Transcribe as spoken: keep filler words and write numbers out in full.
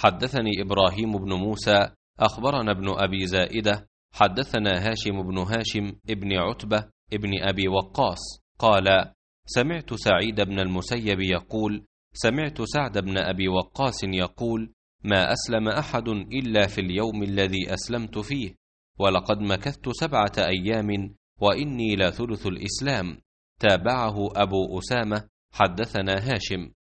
حدثني إبراهيم بن موسى أخبرنا ابن أبي زائدة حدثنا هاشم بن هاشم ابن عتبة ابن أبي وقاص قال: سمعت سعيد بن المسيب يقول: سمعت سعد بن أبي وقاص يقول: ما أسلم أحد إلا في اليوم الذي أسلمت فيه، ولقد مكثت سبعة أيام وإني لثلث الإسلام. تابعه أبو أسامة حدثنا هاشم